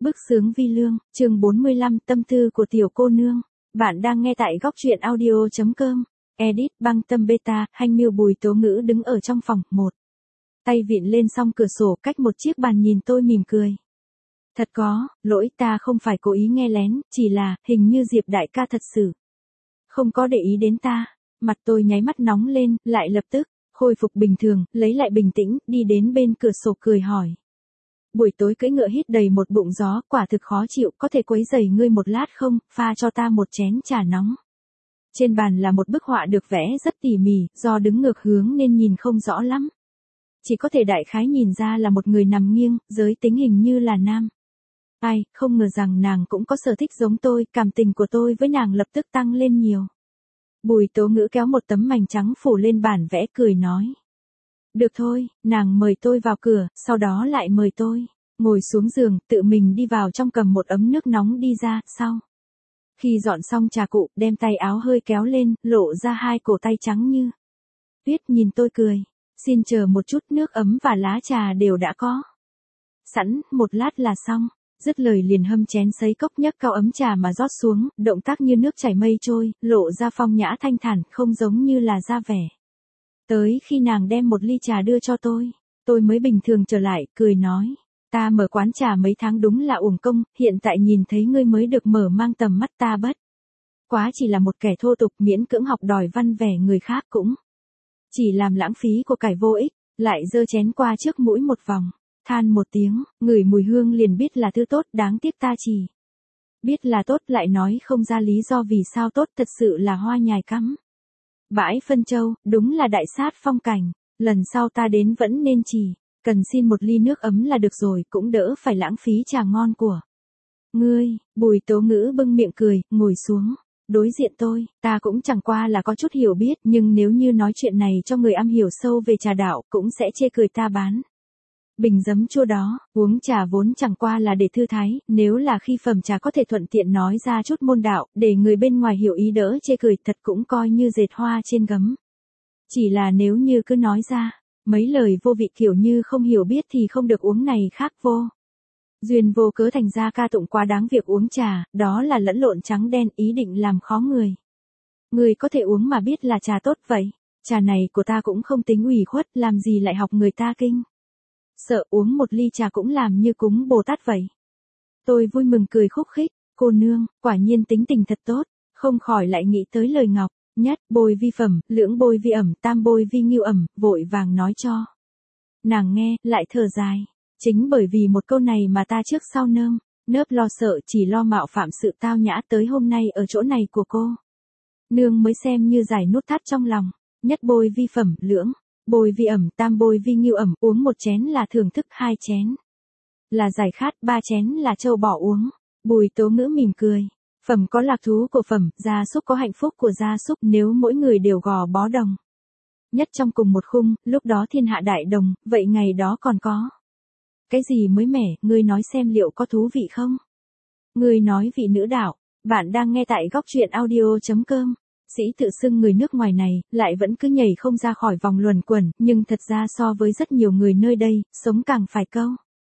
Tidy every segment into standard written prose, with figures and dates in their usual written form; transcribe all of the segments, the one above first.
Bức xướng vi lương, chương 45 tâm tư của tiểu cô nương. Bạn đang nghe tại góc truyện audio.com. Edit băng tâm beta, Hanh Miêu Bùi Tố Ngữ đứng ở trong phòng, tay vịn lên song cửa sổ cách một chiếc bàn nhìn tôi mỉm cười. Thật có, lỗi ta không phải cố ý nghe lén, chỉ là, hình như Diệp đại ca thật sự không có để ý đến ta. Mặt tôi nháy mắt nóng lên, lại lập tức khôi phục bình thường, lấy lại bình tĩnh, đi đến bên cửa sổ cười hỏi. Buổi tối cưỡi ngựa hít đầy một bụng gió, quả thực khó chịu, có thể quấy rầy ngươi một lát không, pha cho ta một chén trà nóng. Trên bàn là một bức họa được vẽ rất tỉ mỉ, do đứng ngược hướng nên nhìn không rõ lắm. Chỉ có thể đại khái nhìn ra là một người nằm nghiêng, giới tính hình như là nam. Ai, không ngờ rằng nàng cũng có sở thích giống tôi, cảm tình của tôi với nàng lập tức tăng lên nhiều. Bùi Tố Ngữ kéo một tấm mảnh trắng phủ lên bản vẽ cười nói. Được thôi, nàng mời tôi vào cửa, sau đó lại mời tôi ngồi xuống giường, tự mình đi vào trong cầm một ấm nước nóng đi ra, sau khi dọn xong trà cụ, đem tay áo hơi kéo lên, lộ ra hai cổ tay trắng như tuyết nhìn tôi cười. Xin chờ một chút, nước ấm và lá trà đều đã có sẵn, một lát là xong. Dứt lời liền hâm chén sấy cốc nhấc cao ấm trà mà rót xuống, động tác như nước chảy mây trôi, lộ ra phong nhã thanh thản, không giống như là ra vẻ. Tới khi nàng đem một ly trà đưa cho tôi mới bình thường trở lại, cười nói. Ta mở quán trà mấy tháng đúng là uổng công, hiện tại nhìn thấy ngươi mới được mở mang tầm mắt, ta bất quá chỉ là một kẻ thô tục miễn cưỡng học đòi văn vẻ người khác, cũng chỉ làm lãng phí của cải vô ích. Lại giơ chén qua trước mũi một vòng, than một tiếng, ngửi mùi hương liền biết là thứ tốt, đáng tiếc ta chỉ biết là tốt lại nói không ra lý do vì sao tốt, thật sự là hoa nhài cắm bãi phân châu, đúng là đại sát phong cảnh. Lần sau ta đến vẫn nên chỉ cần xin một ly nước ấm là được rồi, cũng đỡ phải lãng phí trà ngon của ngươi. Bùi Tố Ngữ bưng miệng cười, ngồi xuống đối diện tôi. Ta cũng chẳng qua là có chút hiểu biết, nhưng nếu như nói chuyện này cho người am hiểu sâu về trà đạo, cũng sẽ chê cười ta bán bình giấm chua đó. Uống trà vốn chẳng qua là để thư thái, nếu là khi phẩm trà có thể thuận tiện nói ra chút môn đạo, để người bên ngoài hiểu ý đỡ chê cười, thật cũng coi như dệt hoa trên gấm. Chỉ là nếu như cứ nói ra mấy lời vô vị kiểu như không hiểu biết thì không được uống này khác vô duyên vô cớ thành ra ca tụng quá đáng việc uống trà, đó là lẫn lộn trắng đen, ý định làm khó người. Người có thể uống mà biết là trà tốt vậy. Trà này của ta cũng không tính ủy khuất, làm gì lại học người ta kinh sợ, uống một ly trà cũng làm như cúng Bồ Tát vậy. Tôi vui mừng cười khúc khích, cô nương, quả nhiên tính tình thật tốt, không khỏi lại nghĩ tới lời ngọc. Nhất bôi vi phẩm, lưỡng bôi vi ẩm, tam bôi vi ngưu ẩm, vội vàng nói cho nàng nghe, lại thở dài. Chính bởi vì một câu này mà ta trước sau nớp lo sợ, chỉ lo mạo phạm sự tao nhã, tới hôm nay ở chỗ này của cô nương mới xem như giải nút thắt trong lòng. Nhất bôi vi phẩm, lưỡng bôi vi ẩm, tam bôi vi ngưu ẩm, uống một chén là thưởng thức, hai chén là giải khát, ba chén là trâu bỏ uống. Bùi Tố Ngữ mỉm cười. Phẩm có lạc thú của phẩm, gia súc có hạnh phúc của gia súc, nếu mỗi người đều gò bó đồng nhất trong cùng một khung, lúc đó thiên hạ đại đồng, vậy ngày đó còn có cái gì mới mẻ, ngươi nói xem liệu có thú vị không? Ngươi nói vị nữ đạo. Bạn đang nghe tại góc truyện audio.com. Sĩ tự xưng người nước ngoài này, lại vẫn cứ nhảy không ra khỏi vòng luẩn quẩn, nhưng thật ra so với rất nhiều người nơi đây, sống càng phải câu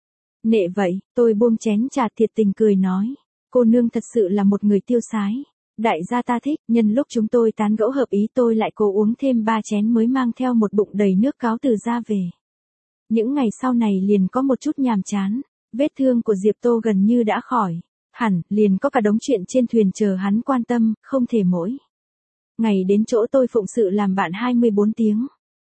nệ vậy. Tôi buông chén trà thiệt tình cười nói. Cô nương thật sự là một người tiêu sái. Đại gia ta thích, nhân lúc chúng tôi tán gẫu hợp ý tôi lại cố uống thêm 3 chén mới mang theo một bụng đầy nước cáo từ ra về. Những ngày sau này liền có một chút nhàm chán. Vết thương của Diệp Tô gần như đã khỏi hẳn, liền có cả đống chuyện trên thuyền chờ hắn quan tâm, không thể mỗi ngày đến chỗ tôi phụng sự làm bạn 24 tiếng.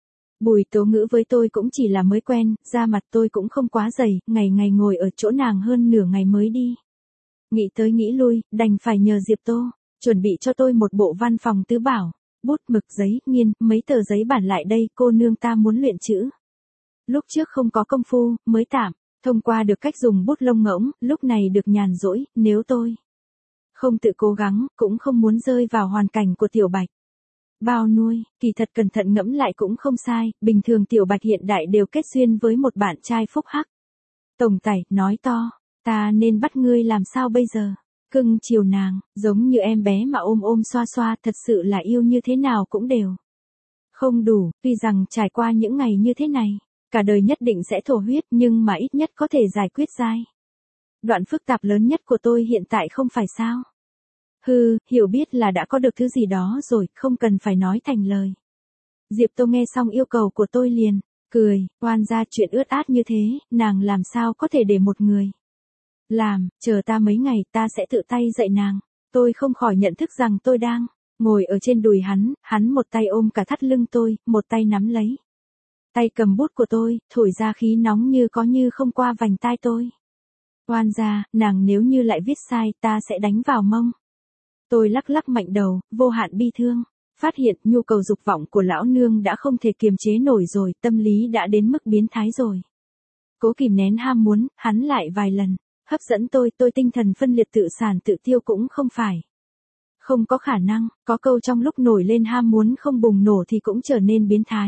Bùi Tố Ngữ với tôi cũng chỉ là mới quen, da mặt tôi cũng không quá dày, ngày ngày ngồi ở chỗ nàng hơn nửa ngày mới đi. Nghĩ tới nghĩ lui, đành phải nhờ Diệp Tô chuẩn bị cho tôi một bộ văn phòng tứ bảo, bút mực giấy, nghiên, mấy tờ giấy bản lại đây, cô nương ta muốn luyện chữ. Lúc trước không có công phu, mới tạm thông qua được cách dùng bút lông ngỗng, lúc này được nhàn rỗi, nếu tôi không tự cố gắng, cũng không muốn rơi vào hoàn cảnh của Tiểu Bạch bao nuôi. Kỳ thật cẩn thận ngẫm lại cũng không sai, bình thường Tiểu Bạch hiện đại đều kết duyên với một bạn trai phúc hắc. Tổng tẩy, nói to, ta nên bắt ngươi làm sao bây giờ? Cưng chiều nàng, giống như em bé mà ôm ôm xoa xoa, thật sự là yêu như thế nào cũng đều không đủ, tuy rằng trải qua những ngày như thế này, cả đời nhất định sẽ thổ huyết, nhưng mà ít nhất có thể giải quyết dai Đoạn phức tạp lớn nhất của tôi hiện tại không phải sao? Hiểu biết là đã có được thứ gì đó rồi, không cần phải nói thành lời. Diệp Tô nghe xong yêu cầu của tôi liền, cười, oan ra chuyện ướt át như thế, nàng làm sao có thể để một người làm, chờ ta mấy ngày ta sẽ tự tay dạy nàng. Tôi không khỏi nhận thức rằng tôi đang ngồi ở trên đùi hắn một tay ôm cả thắt lưng tôi, một tay nắm lấy tay cầm bút của tôi, thổi ra khí nóng như có như không qua vành tai tôi. Oan ra, nàng nếu như lại viết sai ta sẽ đánh vào mông. Tôi lắc lắc mạnh đầu, vô hạn bi thương. Phát hiện nhu cầu dục vọng của lão nương đã không thể kiềm chế nổi rồi, tâm lý đã đến mức biến thái rồi. Cố kìm nén ham muốn, hắn lại vài lần hấp dẫn tôi tinh thần phân liệt tự sản tự tiêu cũng không phải. Không có khả năng, có câu trong lúc nổi lên ham muốn không bùng nổ thì cũng trở nên biến thái.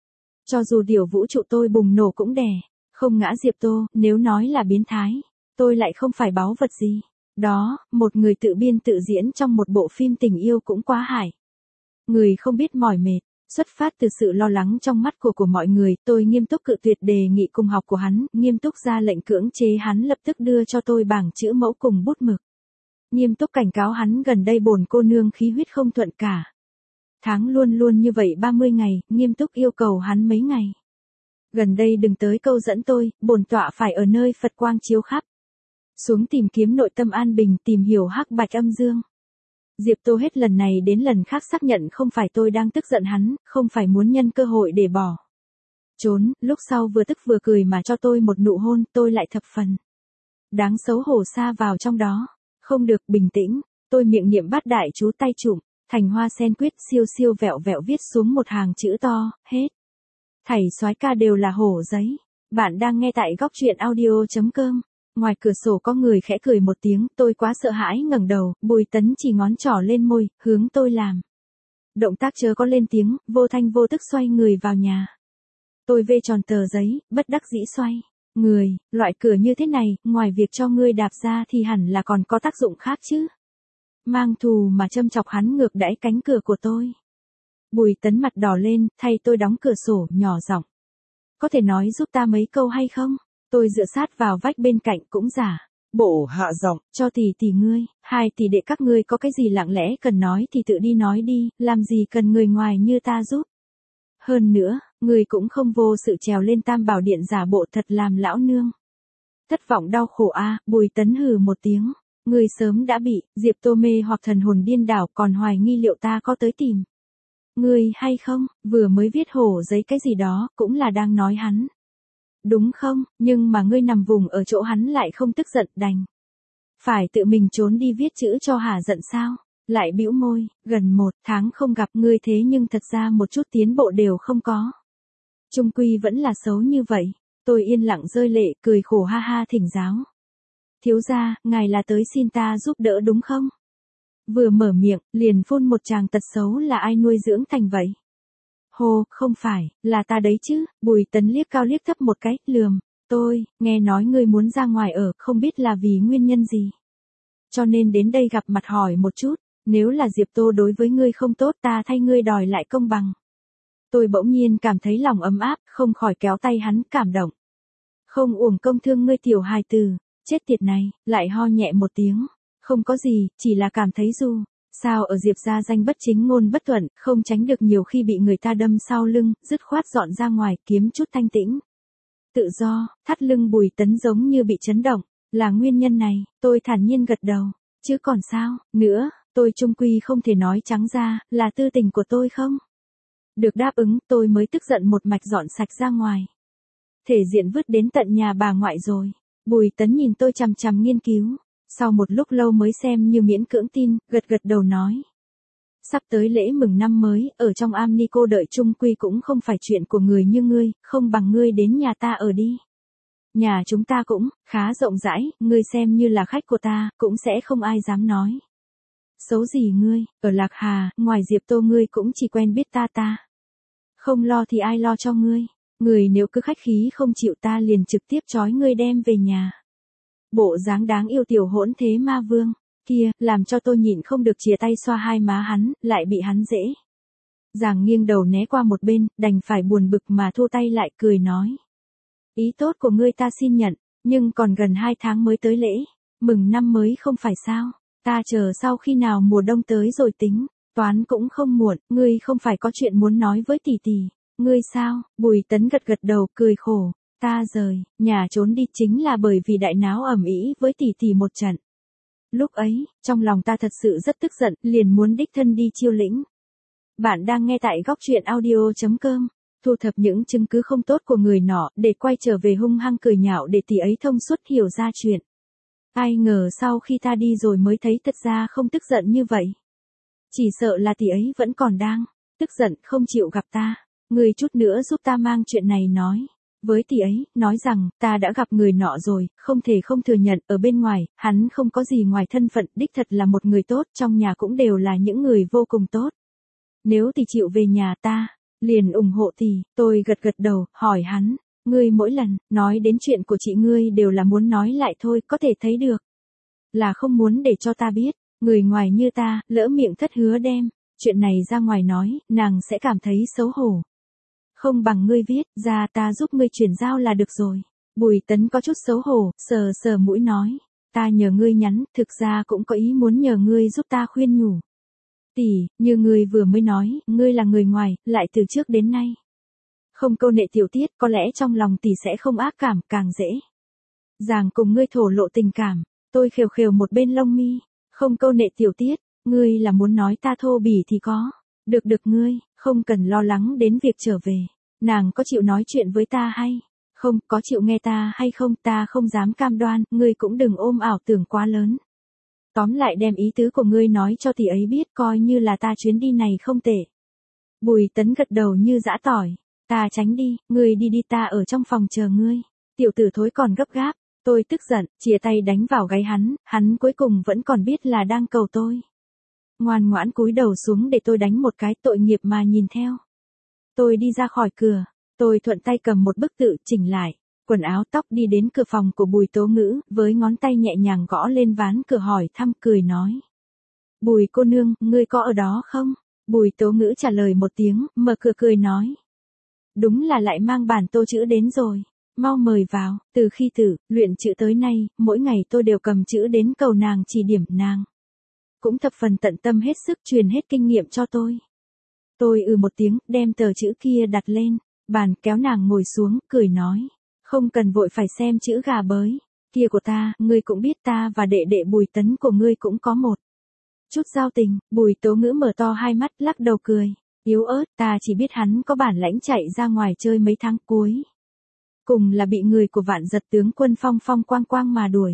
Cho dù điều vũ trụ tôi bùng nổ cũng đè không ngã Diệp Tô, nếu nói là biến thái, tôi lại không phải báu vật gì. Đó, một người tự biên tự diễn trong một bộ phim tình yêu cũng quá hại. Người không biết mỏi mệt, xuất phát từ sự lo lắng trong mắt của mọi người, tôi nghiêm túc cự tuyệt đề nghị cùng học của hắn, nghiêm túc ra lệnh cưỡng chế hắn lập tức đưa cho tôi bảng chữ mẫu cùng bút mực. Nghiêm túc cảnh cáo hắn gần đây bổn cô nương khí huyết không thuận cả. Tháng luôn luôn như vậy 30 ngày, nghiêm túc yêu cầu hắn mấy ngày. Gần đây đừng tới câu dẫn tôi, bổn tọa phải ở nơi Phật quang chiếu khắp. Xuống tìm kiếm nội tâm an bình, tìm hiểu hắc bạch âm dương. Diệp Tô hết lần này đến lần khác xác nhận không phải tôi đang tức giận hắn, không phải muốn nhân cơ hội để bỏ trốn, lúc sau vừa tức vừa cười mà cho tôi một nụ hôn, tôi lại thập phần đáng xấu hổ sa vào trong đó. Không được, bình tĩnh, tôi miệng niệm bát đại chú tay trụm, thành hoa sen quyết siêu siêu vẹo vẹo viết xuống một hàng chữ to, hết. Thảy soái ca đều là hổ giấy. Bạn đang nghe tại góc truyện audio.com. Ngoài cửa sổ có người khẽ cười một tiếng, tôi quá sợ hãi ngẩng đầu, Bùi Tấn chỉ ngón trỏ lên môi, hướng tôi làm động tác chớ có lên tiếng, vô thanh vô tức xoay người vào nhà. Tôi vê tròn tờ giấy, bất đắc dĩ xoay người, loại cửa như thế này, ngoài việc cho ngươi đạp ra thì hẳn là còn có tác dụng khác chứ. Mang thù mà châm chọc hắn ngược đãi cánh cửa của tôi. Bùi Tấn mặt đỏ lên, thay tôi đóng cửa sổ, nhỏ giọng. Có thể nói giúp ta mấy câu hay không? Tôi dựa sát vào vách bên cạnh cũng giả bộ hạ giọng, cho tỷ ngươi, hai tỷ đệ các ngươi có cái gì lặng lẽ cần nói thì tự đi nói đi, làm gì cần người ngoài như ta giúp. Hơn nữa, người cũng không vô sự trèo lên Tam Bảo Điện giả bộ thật làm lão nương thất vọng đau khổ a. Bùi Tấn hừ một tiếng, người sớm đã bị Diệp Tô mê hoặc thần hồn điên đảo, còn hoài nghi liệu ta có tới tìm ngươi hay không, vừa mới viết hổ giấy cái gì đó, cũng là đang nói hắn. Đúng không, nhưng mà ngươi nằm vùng ở chỗ hắn lại không tức giận, đành phải tự mình trốn đi viết chữ cho hả giận sao? Lại bĩu môi, gần 1 tháng không gặp ngươi thế nhưng thật ra một chút tiến bộ đều không có. Trung quy vẫn là xấu như vậy. Tôi yên lặng rơi lệ, cười khổ ha ha thỉnh giáo. Thiếu gia, ngài là tới xin ta giúp đỡ đúng không? Vừa mở miệng, liền phun một tràng tật xấu là ai nuôi dưỡng thành vậy? Hồ, không phải, là ta đấy chứ. Bùi Tấn liếc cao liếc thấp một cái, lườm. Tôi, nghe nói ngươi muốn ra ngoài ở, không biết là vì nguyên nhân gì. Cho nên đến đây gặp mặt hỏi một chút, nếu là Diệp Tô đối với ngươi không tốt ta thay ngươi đòi lại công bằng. Tôi bỗng nhiên cảm thấy lòng ấm áp, không khỏi kéo tay hắn, cảm động. Không uổng công thương ngươi tiểu hài tử, chết tiệt này, lại ho nhẹ một tiếng. Không có gì, chỉ là cảm thấy sao ở Diệp gia danh bất chính ngôn bất thuận, không tránh được nhiều khi bị người ta đâm sau lưng, dứt khoát dọn ra ngoài, kiếm chút thanh tĩnh. Tự do, thắt lưng Bùi Tấn giống như bị chấn động, là nguyên nhân này, tôi thản nhiên gật đầu. Chứ còn sao, nữa, tôi trung quy không thể nói trắng ra, là tư tình của tôi không? Được đáp ứng, tôi mới tức giận một mạch dọn sạch ra ngoài. Thể diện vứt đến tận nhà bà ngoại rồi. Bùi Tấn nhìn tôi chằm chằm nghiên cứu. Sau một lúc lâu mới xem như miễn cưỡng tin, gật gật đầu nói. Sắp tới lễ mừng năm mới, ở trong am ni cô đợi chung quy cũng không phải chuyện của người như ngươi, không bằng ngươi đến nhà ta ở đi. Nhà chúng ta cũng khá rộng rãi, ngươi xem như là khách của ta, cũng sẽ không ai dám nói xấu gì ngươi. Ở Lạc Hà, ngoài Diệp Tô ngươi cũng chỉ quen biết ta. Không lo thì ai lo cho ngươi. Người nếu cứ khách khí không chịu ta liền trực tiếp trói ngươi đem về nhà. Bộ dáng đáng yêu tiểu hỗn thế ma vương kia, làm cho tôi nhịn không được chìa tay xoa hai má hắn, lại bị hắn dễ dàng nghiêng đầu né qua một bên, đành phải buồn bực mà thu tay lại, cười nói. Ý tốt của ngươi ta xin nhận, Nhưng còn gần 2 tháng mới tới lễ, mừng năm mới không phải sao? Ta chờ sau khi nào mùa đông tới rồi tính, toán cũng không muộn, ngươi không phải có chuyện muốn nói với tỷ tỷ, ngươi sao? Bùi Tấn gật gật đầu, cười khổ, ta rời nhà trốn đi chính là bởi vì đại náo ầm ĩ với tỷ tỷ một trận. Lúc ấy, trong lòng ta thật sự rất tức giận, liền muốn đích thân đi chiêu lĩnh. Bạn đang nghe tại góc truyện audio.com. Thu thập những chứng cứ không tốt của người nọ, để quay trở về hung hăng cười nhạo để tỷ ấy thông suốt hiểu ra chuyện. Ai ngờ sau khi ta đi rồi mới thấy thật ra không tức giận như vậy. Chỉ sợ là tỷ ấy vẫn còn đang tức giận không chịu gặp ta. Người chút nữa giúp ta mang chuyện này nói với tỷ ấy, nói rằng ta đã gặp người nọ rồi, không thể không thừa nhận ở bên ngoài, hắn không có gì ngoài thân phận, đích thật là một người tốt, trong nhà cũng đều là những người vô cùng tốt. Nếu tỷ chịu về nhà ta, liền ủng hộ tỷ. Tôi gật gật đầu, hỏi hắn, ngươi mỗi lần nói đến chuyện của chị ngươi đều là muốn nói lại thôi, có thể thấy được là không muốn để cho ta biết, người ngoài như ta, lỡ miệng thất hứa đem chuyện này ra ngoài nói, nàng sẽ cảm thấy xấu hổ. Không bằng ngươi viết ra ta giúp ngươi chuyển giao là được rồi. Bùi Tấn có chút xấu hổ, sờ sờ mũi nói, ta nhờ ngươi nhắn, thực ra cũng có ý muốn nhờ ngươi giúp ta khuyên nhủ. Tỷ, như ngươi vừa mới nói, ngươi là người ngoài, lại từ trước đến nay không câu nệ tiểu tiết, có lẽ trong lòng tỷ sẽ không ác cảm, càng dễ dàng cùng ngươi thổ lộ tình cảm. Tôi khều khều một bên lông mi, không câu nệ tiểu tiết, ngươi là muốn nói ta thô bỉ thì có. Được được, ngươi không cần lo lắng đến việc trở về. Nàng có chịu nói chuyện với ta hay không, có chịu nghe ta hay không, ta không dám cam đoan, ngươi cũng đừng ôm ảo tưởng quá lớn. Tóm lại đem ý tứ của ngươi nói cho tỷ ấy biết, coi như là ta chuyến đi này không tệ. Bùi Tấn gật đầu như giã tỏi, ta tránh đi, ngươi đi đi, ta ở trong phòng chờ ngươi. Tiểu tử thối còn gấp gáp, tôi tức giận, chìa tay đánh vào gáy hắn cuối cùng vẫn còn biết là đang cầu tôi. Ngoan ngoãn cúi đầu xuống để tôi đánh một cái, tội nghiệp mà nhìn theo. Tôi đi ra khỏi cửa, tôi thuận tay cầm một bức tự, chỉnh lại quần áo tóc, đi đến cửa phòng của Bùi Tố Ngữ, với ngón tay nhẹ nhàng gõ lên ván cửa, hỏi thăm, cười nói. Bùi cô nương, ngươi có ở đó không? Bùi Tố Ngữ trả lời một tiếng, mở cửa cười nói. Đúng là lại mang bản tô chữ đến rồi, mau mời vào. Từ khi tự luyện chữ tới nay, mỗi ngày tôi đều cầm chữ đến cầu nàng chỉ điểm, nàng cũng thập phần tận tâm hết sức truyền hết kinh nghiệm cho tôi. Tôi một tiếng, đem tờ chữ kia đặt lên bàn, kéo nàng ngồi xuống, cười nói. Không cần vội phải xem chữ gà bới kia của ta, ngươi cũng biết ta và đệ đệ Bùi Tấn của ngươi cũng có một chút giao tình. Bùi Tố Ngữ mở to hai mắt, lắc đầu cười yếu ớt, ta chỉ biết hắn có bản lãnh chạy ra ngoài chơi mấy tháng, cuối cùng là bị người của Vạn Giật tướng quân Phong Phong Quang Quang mà đuổi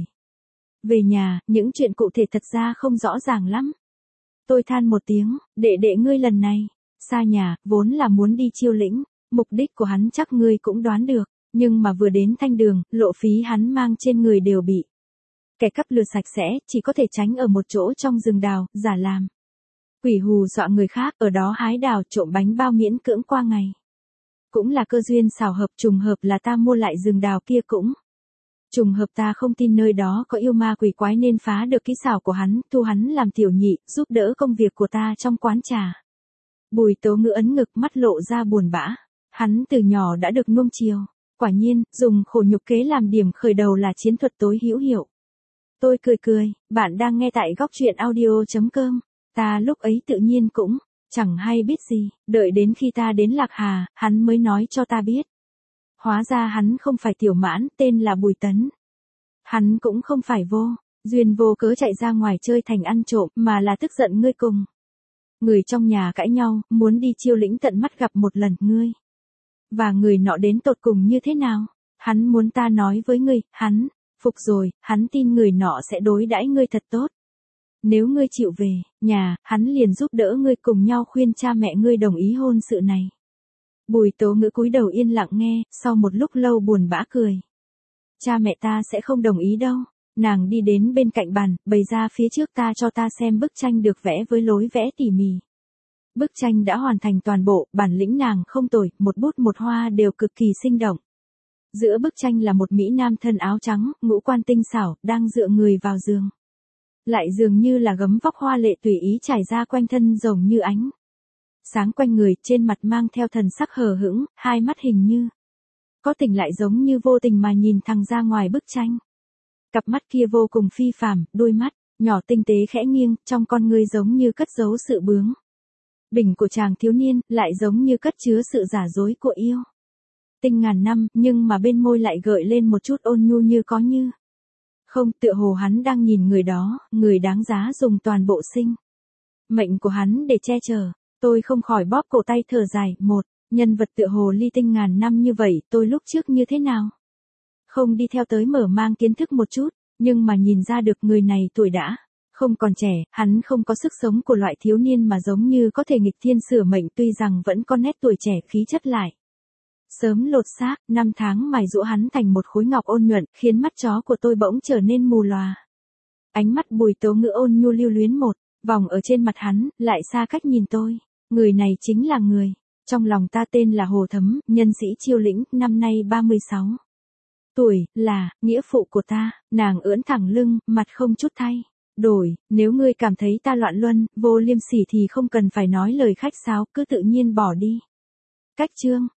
về nhà. Những chuyện cụ thể thật ra không rõ ràng lắm. Tôi than một tiếng, đệ đệ ngươi lần này xa nhà, vốn là muốn đi chiêu lĩnh, mục đích của hắn chắc ngươi cũng đoán được, nhưng mà vừa đến thanh đường, lộ phí hắn mang trên người đều bị kẻ cắp lừa sạch sẽ, chỉ có thể tránh ở một chỗ trong rừng đào, giả làm quỷ hù dọa người khác, ở đó hái đào trộm bánh bao miễn cưỡng qua ngày. Cũng là cơ duyên xảo hợp, trùng hợp là ta mua lại rừng đào kia, cũng trùng hợp ta không tin nơi đó có yêu ma quỷ quái nên phá được kỹ xảo của hắn, thu hắn làm tiểu nhị, giúp đỡ công việc của ta trong quán trà. Bùi Tố Ngữ ấn ngực, mắt lộ ra buồn bã. Hắn từ nhỏ đã được nuông chiều, quả nhiên, dùng khổ nhục kế làm điểm khởi đầu là chiến thuật tối hữu hiệu. Tôi cười cười, bạn đang nghe tại góc truyện audio.com. Ta lúc ấy tự nhiên cũng chẳng hay biết gì, đợi đến khi ta đến Lạc Hà, hắn mới nói cho ta biết. Hóa ra hắn không phải Tiểu Mãn, tên là Bùi Tấn. Hắn cũng không phải vô duyên vô cớ chạy ra ngoài chơi thành ăn trộm, mà là tức giận ngươi cùng người trong nhà cãi nhau, muốn đi chiêu lĩnh tận mắt gặp một lần ngươi và người nọ đến tột cùng như thế nào. Hắn muốn ta nói với ngươi, hắn phục rồi, hắn tin người nọ sẽ đối đãi ngươi thật tốt. Nếu ngươi chịu về nhà, hắn liền giúp đỡ ngươi, cùng nhau khuyên cha mẹ ngươi đồng ý hôn sự này. Bùi Tố Ngữ cúi đầu yên lặng nghe, sau một lúc lâu buồn bã cười. Cha mẹ ta sẽ không đồng ý đâu. Nàng đi đến bên cạnh bàn, bày ra phía trước ta cho ta xem bức tranh được vẽ với lối vẽ tỉ mỉ. Bức tranh đã hoàn thành toàn bộ, bản lĩnh nàng không tồi, một bút một hoa đều cực kỳ sinh động. Giữa bức tranh là một mỹ nam thân áo trắng, ngũ quan tinh xảo, đang dựa người vào giường. Lại dường như là gấm vóc hoa lệ tùy ý trải ra quanh thân, giống như ánh sáng quanh người, trên mặt mang theo thần sắc hờ hững, hai mắt hình như có tình lại giống như vô tình mà nhìn thẳng ra ngoài bức tranh. Cặp mắt kia vô cùng phi phàm, đôi mắt nhỏ tinh tế khẽ nghiêng, trong con ngươi giống như cất giấu sự bướng bỉnh của chàng thiếu niên, lại giống như cất chứa sự giả dối của yêu tinh ngàn năm, nhưng mà bên môi lại gợi lên một chút ôn nhu như có như không, tựa hồ hắn đang nhìn người đó, người đáng giá dùng toàn bộ sinh mệnh của hắn để che chở. Tôi không khỏi bóp cổ tay thở dài, một nhân vật tựa hồ ly tinh ngàn năm như vậy, tôi lúc trước như thế nào? Không đi theo tới mở mang kiến thức một chút, nhưng mà nhìn ra được người này tuổi đã không còn trẻ, hắn không có sức sống của loại thiếu niên mà giống như có thể nghịch thiên sửa mệnh, tuy rằng vẫn có nét tuổi trẻ khí chất lại sớm lột xác, năm tháng mài giũa hắn thành một khối ngọc ôn nhuận, khiến mắt chó của tôi bỗng trở nên mù lòa. Ánh mắt Bùi Tố Ngữ ôn nhu lưu luyến một vòng ở trên mặt hắn, lại xa cách nhìn tôi. Người này chính là người trong lòng ta, tên là Hồ Thấm, nhân sĩ Chiêu Lĩnh, năm nay 36 tuổi, là nghĩa phụ của ta. Nàng ưỡn thẳng lưng, mặt không chút thay đổi. Nếu ngươi cảm thấy ta loạn luân, vô liêm sỉ thì không cần phải nói lời khách sáo, cứ tự nhiên bỏ đi. Cách chương